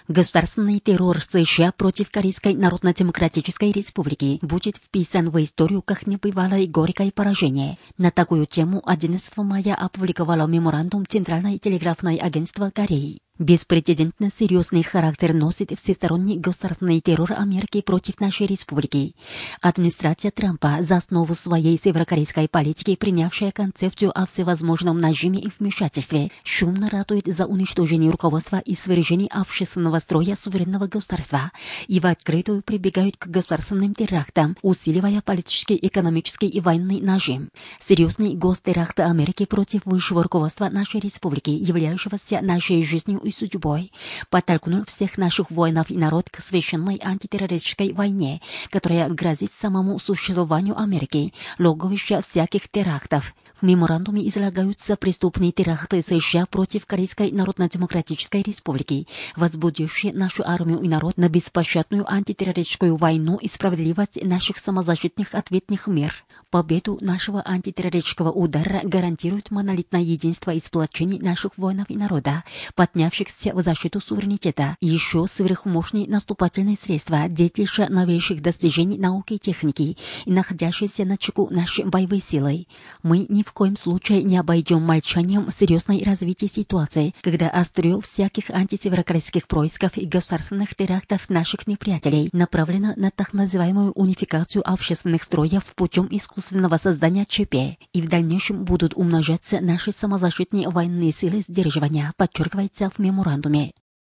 Государственный террор США против Корейской Народно-Демократической Республики будет вписан в историю как небывалое горькое поражение. На такую тему 11 мая опубликовало меморандум Центральное телеграфное агентство Кореи. Беспрецедентно серьезный характер носит всесторонний государственный террор Америки против нашей республики. Администрация Трампа, за основу своей северокорейской политики, принявшая концепцию о всевозможном нажиме и вмешательстве, шумно ратует за уничтожение руководства и свержение общественного строя суверенного государства и в открытую прибегают к государственным терактам, усиливая политический, экономический и военный нажим. Серьезный гостеракт Америки против высшего руководства нашей республики, являющегося нашей жизнью и судьбой, подтолкнул всех наших воинов и народ к священной антитеррористической войне, которая грозит самому существованию Америки, логовища всяких терактов. В меморандуме излагаются преступные теракты США против Корейской Народно-Демократической Республики, возбудившие нашу армию и народ на беспощадную антитеррористическую войну и справедливость наших самозащитных ответных мер. Победу нашего антитеррористического удара гарантирует монолитное единство и сплочение наших воинов и народа, поднявшихся в защиту суверенитета. Еще сверхмощные наступательные средства, детище новейших достижений науки и техники и находящиеся на чеку нашей боевой силой. Мы ни в коем случае не обойдем молчанием серьезное развитие ситуации, когда острие всяких антисеверокорейских происков и государственных терактов наших неприятелей направлено на так называемую унификацию общественных строев путем искусственного создания ЧП, и в дальнейшем будут умножаться наши самозащитные военные силы сдерживания, подчеркивается в меморандуме.